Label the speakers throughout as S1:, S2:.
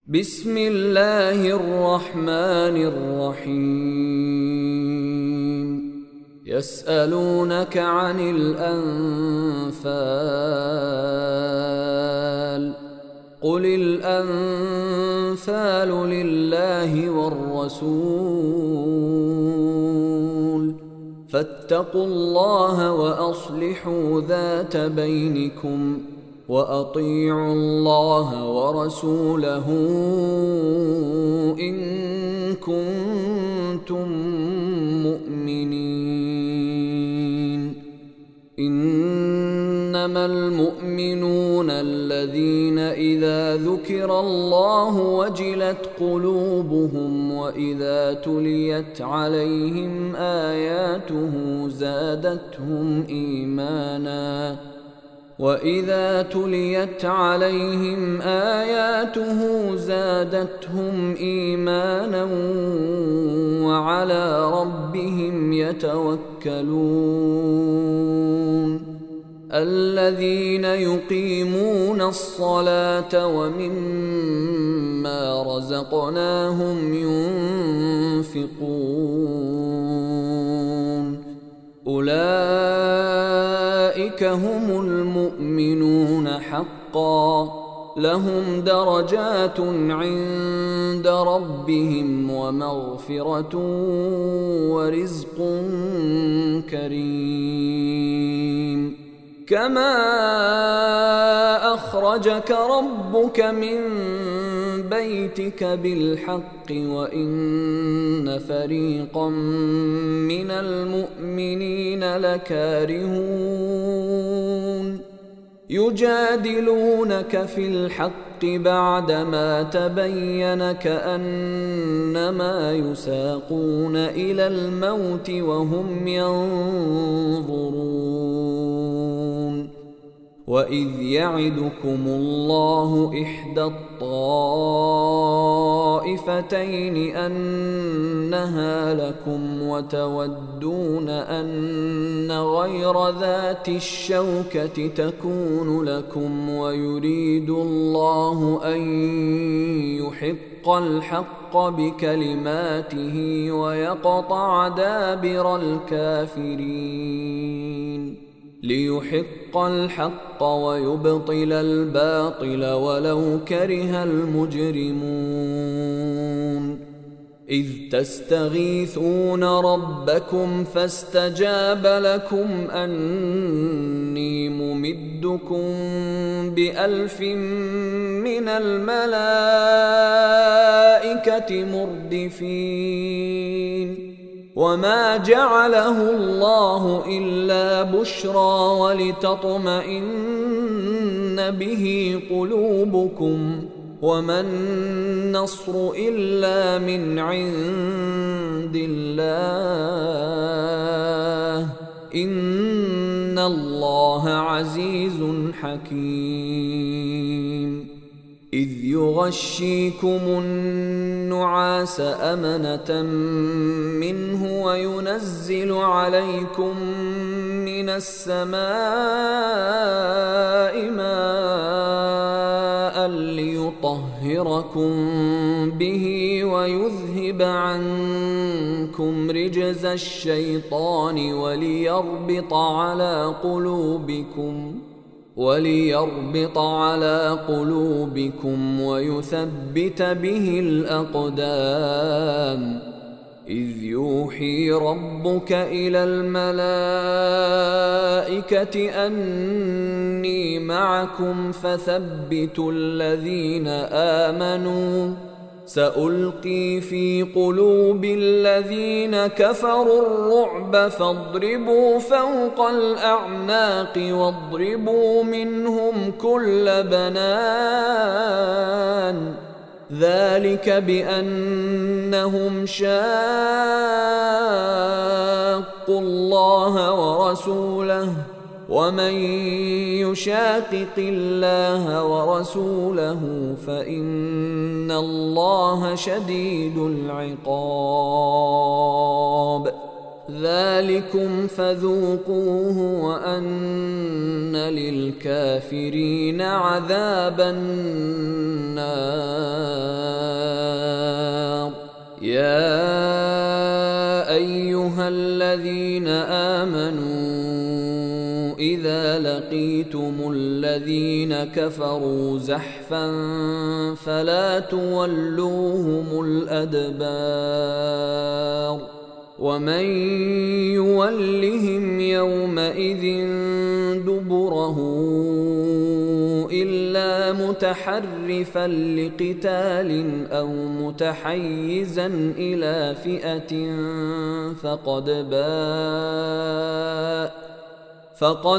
S1: بسم الله الرحمن الرحيم يسألونك عن الأنفال قل الأنفال لله والرسول فاتقوا الله وأصلحوا ذات بينكم وأطيعوا الله ورسوله إن كنتم مؤمنين. إنما المؤمنون الذين إذا ذكر الله وجلت قلوبهم وإذا تليت عليهم آياته زادتهم إيمانا وعلى ربهم يتوكلون. الذين يقيمون الصلاة ومما رزقناهم ينفقون أولئك هم المؤمنون حقا لهم درجات عند ربهم ومغفرة ورزق كريم. كما أخرجك ربك من بيتك بالحق وإن فريقا من المؤمنين لكارهون يجادلونك في الحق بعدما تبين كأنما يساقون إلى الموت وهم ينظرون. وإذ يعدكم الله إحدى الطائفتين أنها لكم وتودون أن غير ذات الشوكة تكون لكم ويريد الله أن يحق الحق بكلماته ويقطع دابر الكافرين. ليحق الحق ويبطل الباطل ولو كره المجرمون. إذ تستغيثون ربكم فاستجاب لكم أني ممدكم ب1000 من الملائكة مردفين. وما جعله الله إلا بشرى ولتطمئن به قلوبكم وما النصر إلا من عند الله إن الله عزيز حكيم. إذ يغشيكم النعاس أمنة منه وينزل عليكم من السماء ماء ليطهركم به ويذهب عنكم رجز الشيطان وليربط على قلوبكم ويثبت به الأقدام. إذ يوحي ربك إلى الملائكة أني معكم فثبتوا الذين آمنوا سألقي في قلوب الذين كفروا الرعب فاضربوا فوق الأعناق واضربوا منهم كل بنان. ذلك بأنهم شاقوا الله ورسوله ومن يشاقق الله ورسوله فإن الله شديد العقاب. ذلكم فذوقوه وأن للكافرين عذاب النار. أيها الذين آمنوا إذا لقيتم الذين كفروا زحفا فلا تولوهم الأدبار ومن يولهم يومئذ دبره إلا متحرفا لقتال أو متحيزا إلى فئة فقد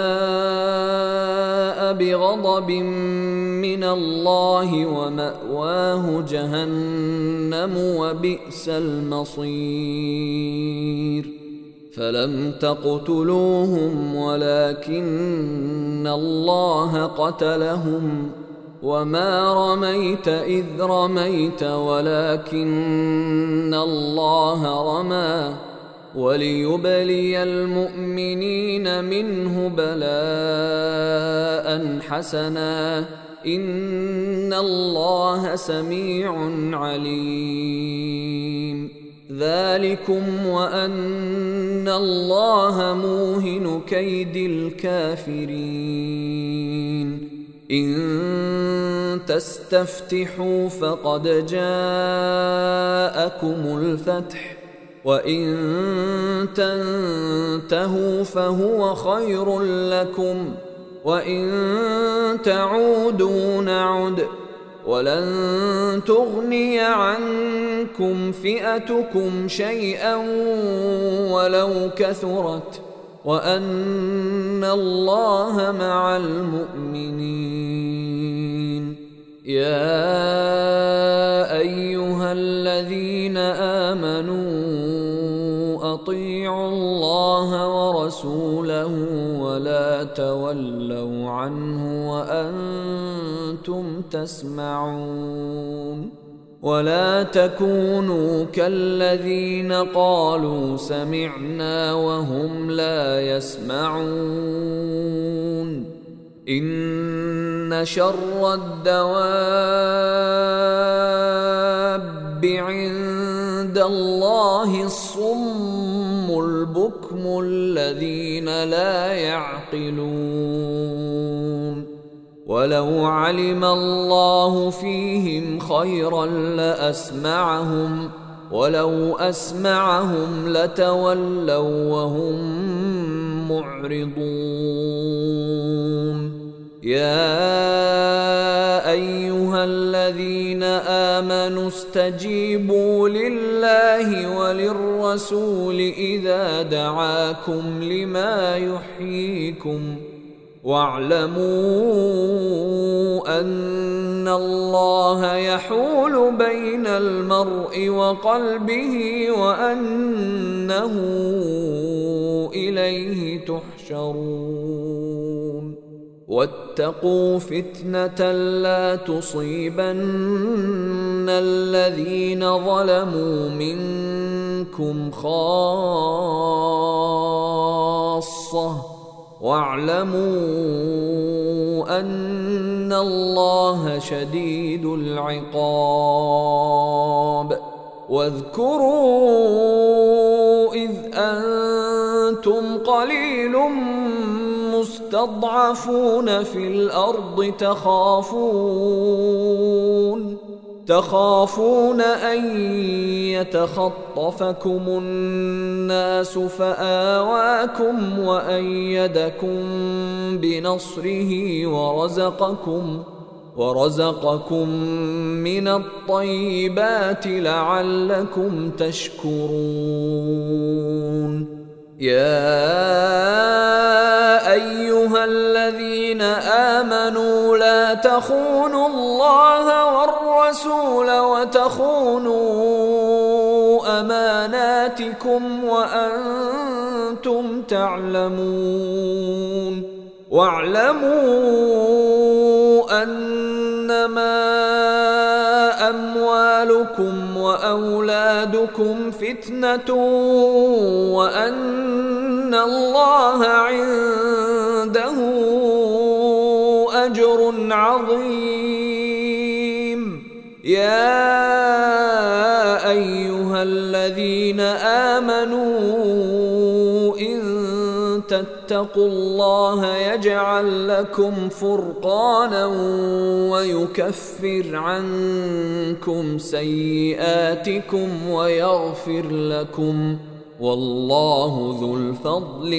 S1: باء بغضب من الله ومأواه جهنم وبئس المصير فلم تقتلوهم ولكن الله قتلهم وما رميت إذ رميت ولكن الله رمى وليبلي المؤمنين منه بلاء حسنا إن الله سميع عليم ذلكم وأن الله موهن كيد الكافرين إن تستفتحوا فقد جاءكم الفتح وإن تنتهوا فهو خير لكم وإن تعودوا نعد ولن تغني عنكم فئتكم شيئا ولو كثرت وأن الله مع المؤمنين يا أيها الذين آمنوا أطيعوا الله ورسوله ولا تولوا عنه وأنتم تسمعون ولا تكونوا كالذين قالوا سمعنا وهم لا يسمعون إن شر الدواب عند الله الصم البكم الذين لا يعقلون ولو علم الله فيهم خيرا لأسمعهم ولو أسمعهم لتولوا وهم معرضون يا أيها الذين آمنوا استجيبوا لله وللرسول إذا دعاكم لما يحييكم واعلموا أن الله يحول بين المرء وقلبه وأنه إليه تحشرون واتقوا فتنة لا تصيبن الذين ظلموا منكم خاصة واعلموا أن الله شديد العقاب واذكروا إذ أنتم قليل مستضعفون في الأرض تخافون أن يتخطفكم الناس فآواكم وأيدكم بنصره ورزقكم من الطيبات لعلكم تشكرون يا أيها الذين آمنوا لا تخونوا الله والرسول وتخونوا أماناتكم وأنتم تعلمون واعلموا أنما أموالكم وأولادكم فتنة وأن الله عنده أجر عظيم يا أيها الذين آمنوا إن تتقوا الله يجعل لكم فرقانا ويكفر عنكم سيئاتكم ويغفر لكم، والله ذو الفضل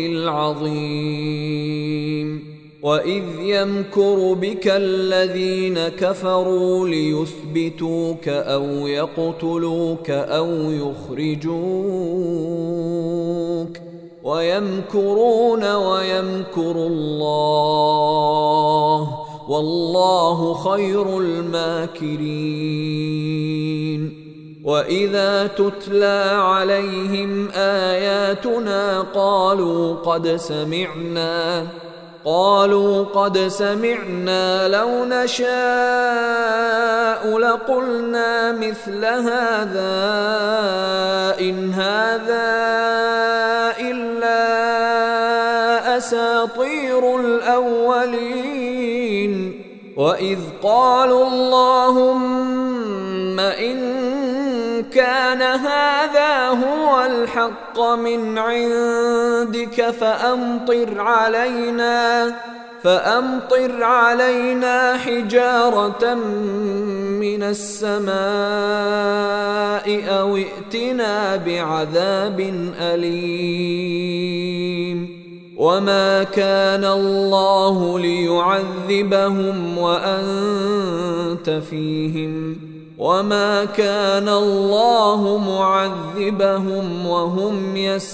S1: العظيم. وإذ يمكر بك الذين كفروا ليثبتوك أو يقتلوك أو يخرجوك ويمكرون ويمكر الله والله خير الماكرين. وإذا تتلى عليهم آياتنا قالوا قد سمعنا لو نشاء لقلنا مثل هذا إن هذا إلا أساطير الأولين. وإذ قالوا اللهم إن كان هذا هو الحق من عندك فأمطر علينا حجارة من السماء أو ائتنا بعذاب أليم. وما كان الله ليعذبهم وأنت فيهم وما كان الله معذبهم وهم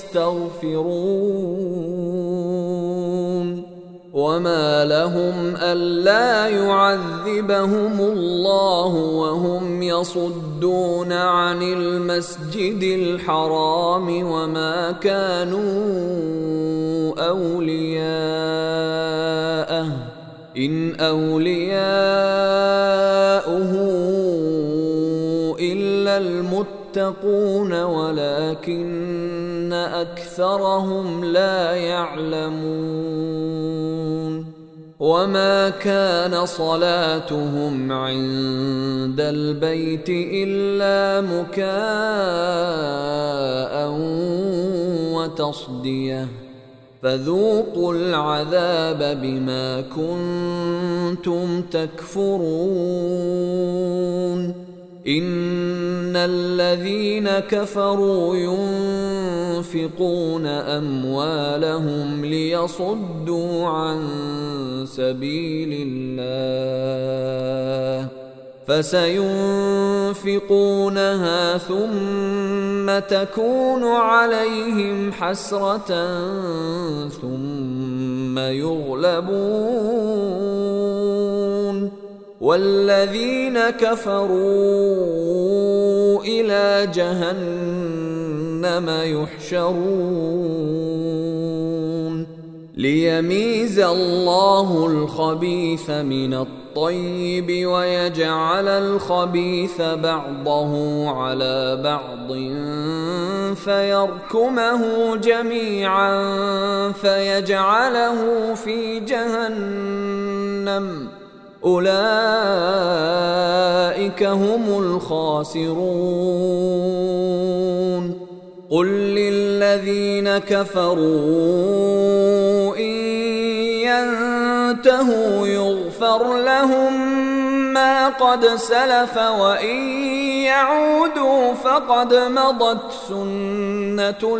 S1: يستغفرون. وما لهم ألا يعذبهم الله وهم يصدون عن المسجد الحرام وما كانوا أولياءه إن أولياؤه إلا المتقون ولكن أكثرهم لا يعلمون. وما كان صلاتهم عند البيت إلا مكاء وتصدية فذوقوا العذاب بما كنتم تكفرون. إن الذين كفروا ينفقون أموالهم ليصدوا عن سبيل الله فسينفقونها ثم تكون عليهم حسرة ثم يغلبون والذين كفروا إلى جهنم يحشرون ليميز الله الخبيث من الطيب ويجعل الخبيث بعضه على بعض فيركمه جميعا فيجعله في جهنم أولئك هم الخاسرون. قل للذين كفروا إن ينتهوا يغفر لهم ما قد سلف وإن يعودوا فقد مضت سنة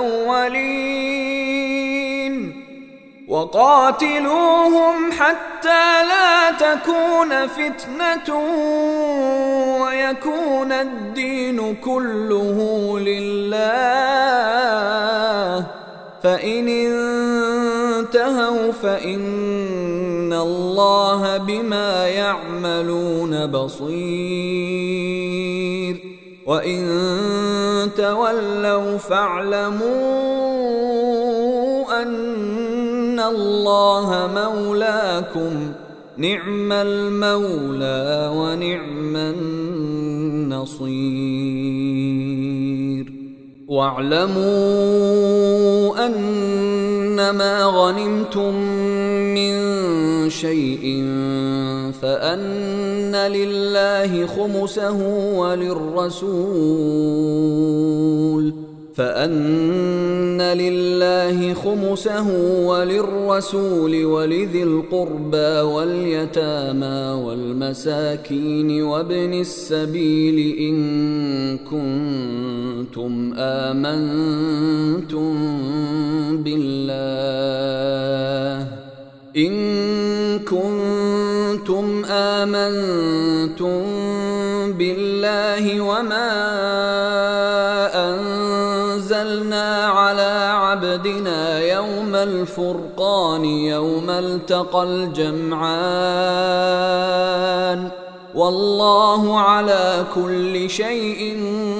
S1: الأولين وقاتلوهم حتى لا تكون فتنة ويكون الدين كله لله فإن انتهوا فإن الله بما يعملون بصير وإن تولوا فاعلموا أن الله مولاكم نعم المولى ونعم النصير. واعلموا أنما غنمتم من شيء فأن لله خمسه وللرسول فأن لله خمسه وللرسول ولذي القربى واليتامى والمساكين وابن السبيل إن كنتم آمنتم بالله وما أنزلنا على عبدنا يوم الفرقان يوم التقى الجمعان والله على كل شيء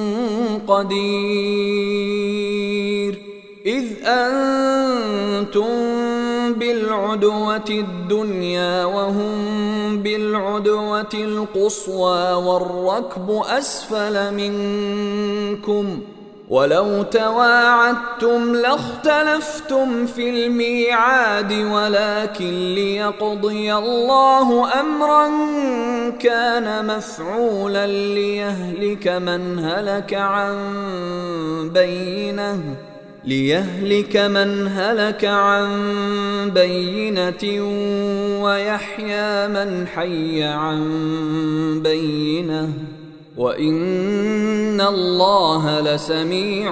S1: قدير. إذ أنتم بالعدوة الدنيا وهم بالعدوة القصوى والركب أسفل منكم ولو تواعدتم لاختلفتم في الميعاد ولكن ليقضي الله أمرا كان مفعولا ليهلك من هلك عن بينة ويحيى من حي عن بينة وإن الله لسميع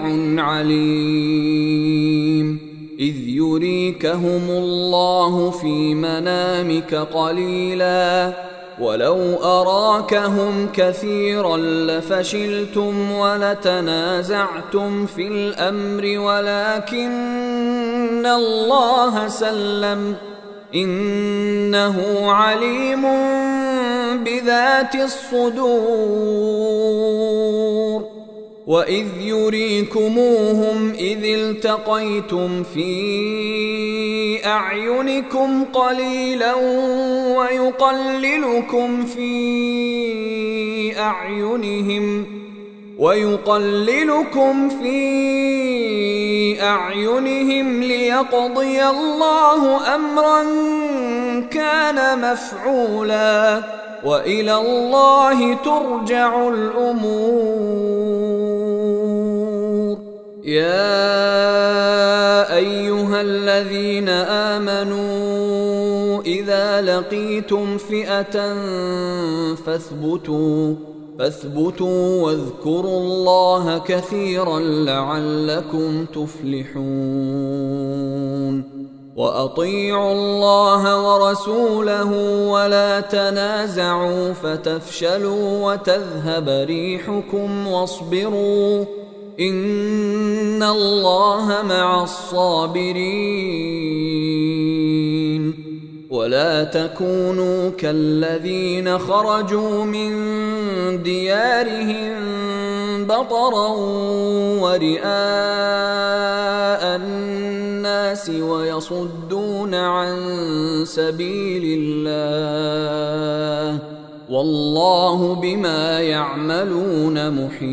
S1: عليم. إذ يريكهم الله في منامك قليلا ولو أراكهم كثيرا لفشلتم ولتنازعتم في الأمر ولكن الله سلم إنه عليم بذات الصدور. وإذ يريكموهم إذ التقيتم في أعينكم قليلا ويقللكم في أعينهم ليقضي الله أمرا كان مفعولا وإلى الله ترجع الأمور. يا أيها الذين آمنوا إذا لقيتم فئة فاثبتوا واذكروا الله كثيرا لعلكم تفلحون. وأطيعوا الله ورسوله ولا تنازعوا فتفشلوا وتذهب ريحكم واصبروا إن الله مع الصابرين. ولا تكونوا كالذين خرجوا من ديارهم بطرا ورئاء الناس ويصدون عن سبيل الله والله بما يعملون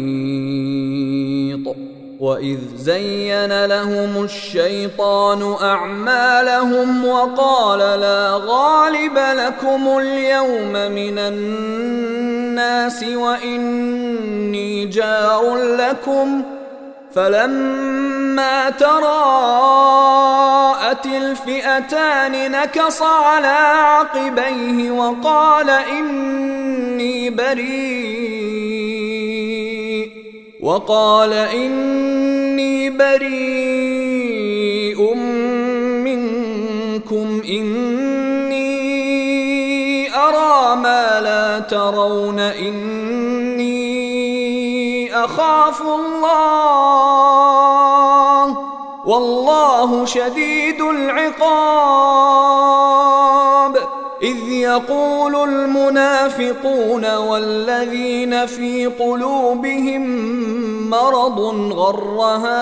S1: محيط. وإذ زين لهم الشيطان أعمالهم وقال لا غالب لكم اليوم من الناس وإني جار لكم فلما تراءت الفئتان نكص على عقبيه وقال إني بريء منكم إني أرى ما لا ترون إني أخاف الله والله شديد العقاب. إذ يقول المنافقون والذين في قلوبهم مرض غر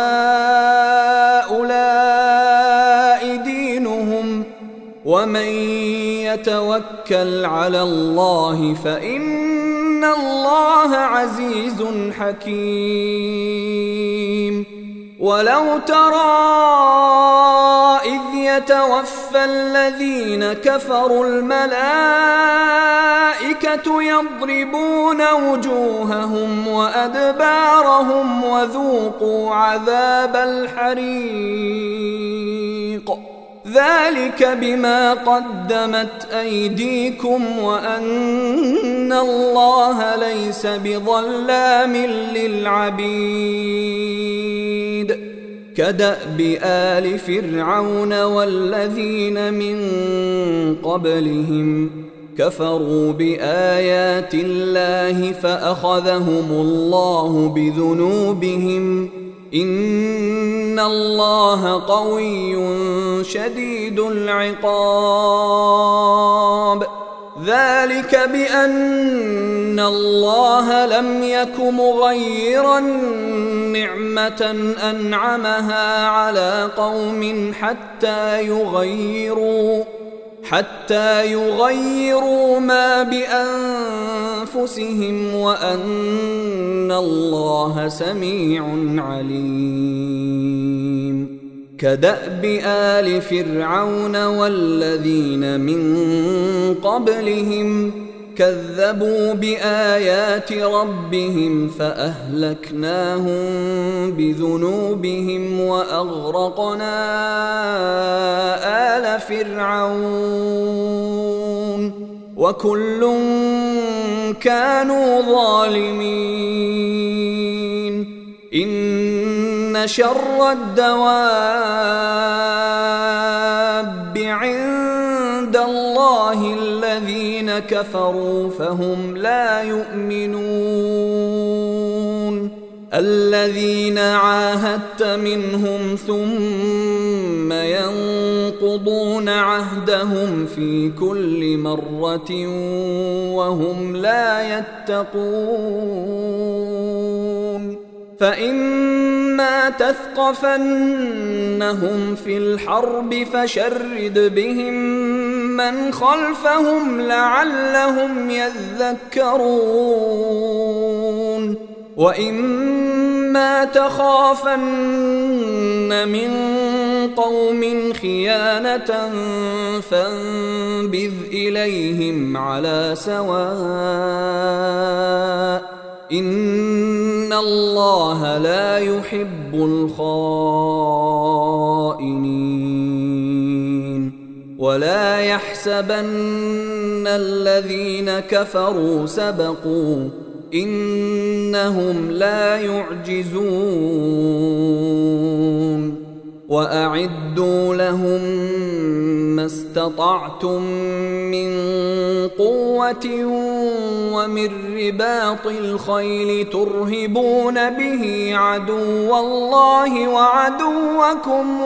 S1: هؤلاء دينهم ومن يتوكل على الله فإن الله عزيز حكيم. ولو ترى إذ يتوفى يتوفى الذين كفروا الملائكة يضربون وجوههم وأدبارهم وذوقوا عذاب الحريق ذلك بما قدمت أيديكم وأن الله ليس بظلام للعبيد كدأب آل فرعون والذين من قبلهم كفروا بآيات الله فأخذهم الله بذنوبهم إن الله قوي شديد العقاب ذلك بأن الله لم يك مغيرا نعمة أنعمها على قوم حتى يغيروا ما بأنفسهم وأن الله سميع عليم كدأب آل فرعون والذين من قبلهم كذبوا بآيات ربهم فأهلكناهم بذنوبهم وأغرقنا آل فرعون وكل كانوا ظالمين إن شر الدواب عند الله الذين كفروا فهم لا يؤمنون الذين عاهدت منهم ثم ينقضون عهدهم في كل مرة وهم لا يتقون فإما تثقفنهم في الحرب فشرد بهم من خلفهم لعلهم يذكرون وإما تخافن من قوم خيانة فانبذ إليهم على سواء إن الله لا يحب الخائنين ولا يحسبن الذين كفروا سبقوا إنهم لا يعجزون وأعدوا لهم ما استطعتم من قوة ومن رباط الخيل ترهبون به عدو الله وعدوكم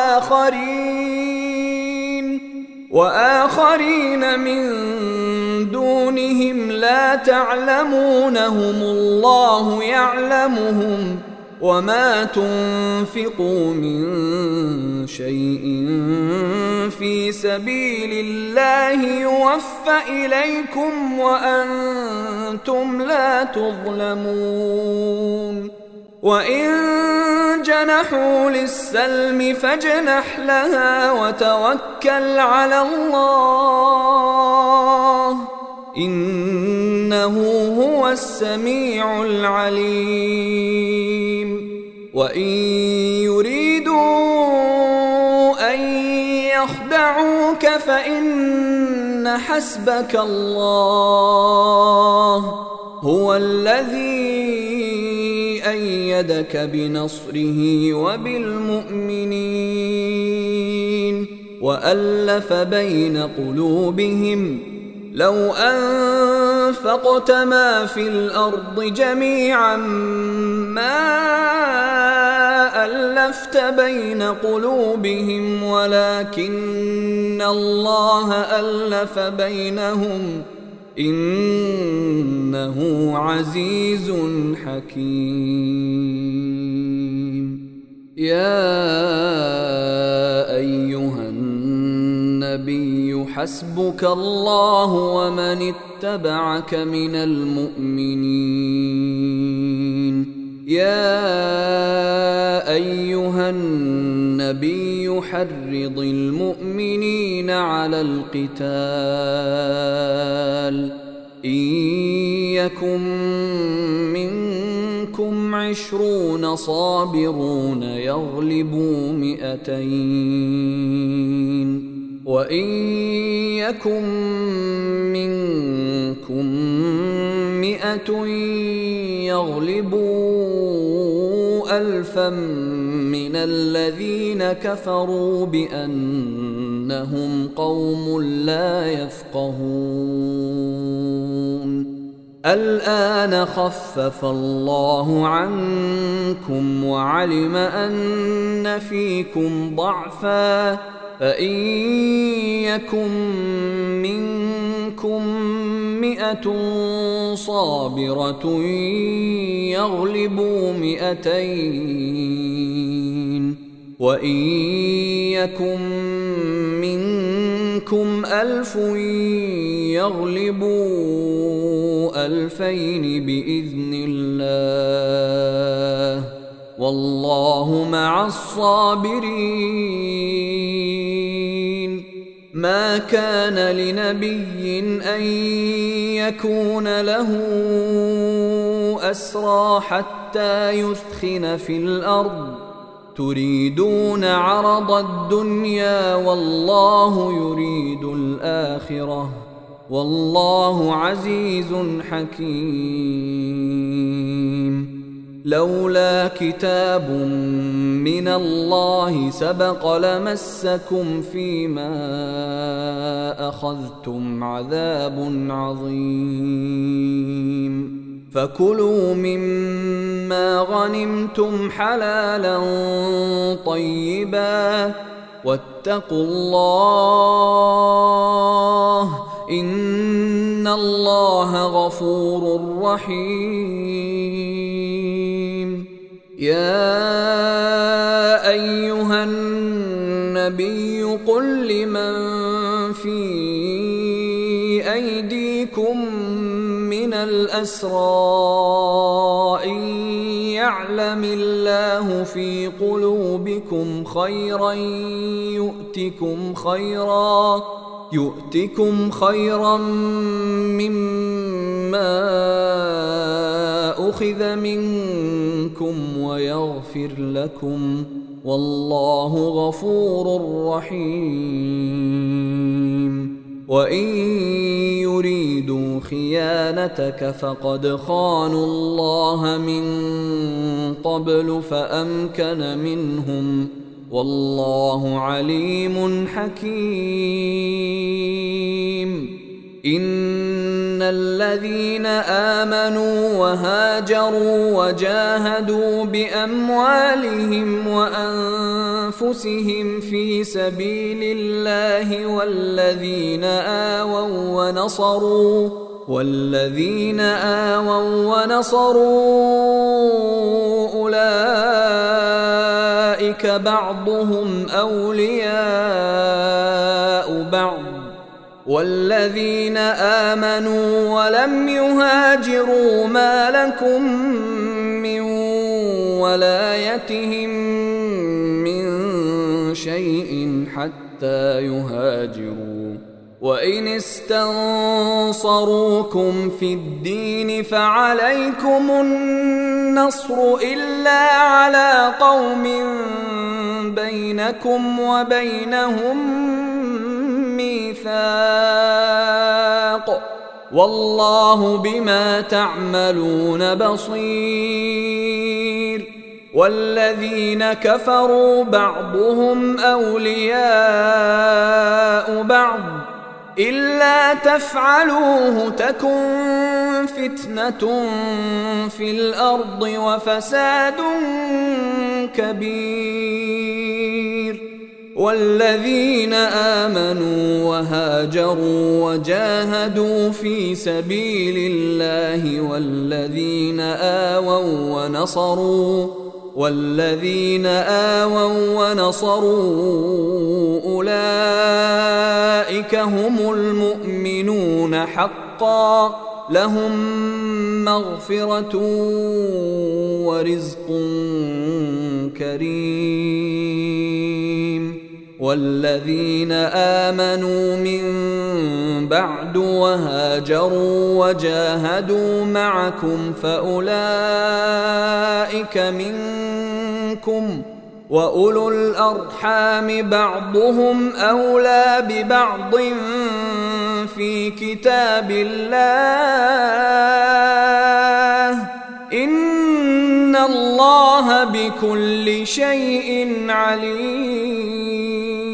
S1: وآخرين من دونهم لا تعلمونهم الله يعلمهم وما تنفقوا من شيء في سبيل الله يوفى إليكم وأنتم لا تظلمون وإن جنحوا للسلم فاجنح لها وتوكل على الله إنه هو السميع العليم وإن يريدوا أن يخدعوك فإن حسبك الله هو الذي أيدك بنصره وبالمؤمنين وألف بين قلوبهم لو أنفقت ما في الأرض جميعا ما ألفت بين قلوبهم ولكن الله ألف بينهم إنه عزيز حكيم يا أيها النبي حسبك الله ومن اتبعك من المؤمنين يا أيها النبي يحرض المؤمنين على القتال إن يكن منكم 20 صابرون يغلبوا 200 وإن يكن منكم 100 يغلبوا 1000 من الذين كفروا بأنهم قوم لا يفقهون الآن خفف الله عنكم وعلم أن فيكم ضعفا فإن يكن منكم 100 صابرة يغلبوا 200 وإن يكن منكم 1000 يغلبوا 2000 بإذن الله والله مع الصابرين ما كان لنبي أن يكون له أسرى حتى يثخن في الأرض تريدون عرض الدنيا والله يريد الآخرة والله عزيز حكيم لولا كتاب من الله سبق لمسكم فيما أخذتم عذاب عظيم فكلوا مما غنمتم حلالا طيبا واتقوا الله إن الله غفور رحيم يا أيها النبي قل لمن في أيديكم من الأسرى إن يعلم الله في قلوبكم خيرا يؤتكم خيرا مما أخذ منكم ويغفر لكم والله غفور رحيم وإن يريدوا خيانتك فقد خانوا الله من قبل فأمكن منهم والله عليم حكيم إن الذين آمنوا وهاجروا وجاهدوا بأموالهم وأنفسهم في سبيل الله والذين آووا ونصروا أولئك بعضهم أولياء بعض والذين آمنوا ولم يهاجروا ما لكم من ولايتهم من شيء حتى يهاجروا وإن استنصروكم في الدين فعليكم النصر إلا على قوم بينكم وبينهم ميثاق والله بما تعملون بصير والذين كفروا بعضهم أولياء بعض إلا تفعلوه تكن فتنة في الأرض وفساد كبير والذين آمنوا وهاجروا وجاهدوا في سبيل الله والذين آووا ونصروا أولئك هم المؤمنون حقا لهم مغفرة ورزق كريم والذين آمنوا من بعد وهاجروا وجاهدوا معكم فأولئك منكم، وأولو الأرحام بعضهم أولى ببعض في كتاب الله، إن الله بكل شيء عليم.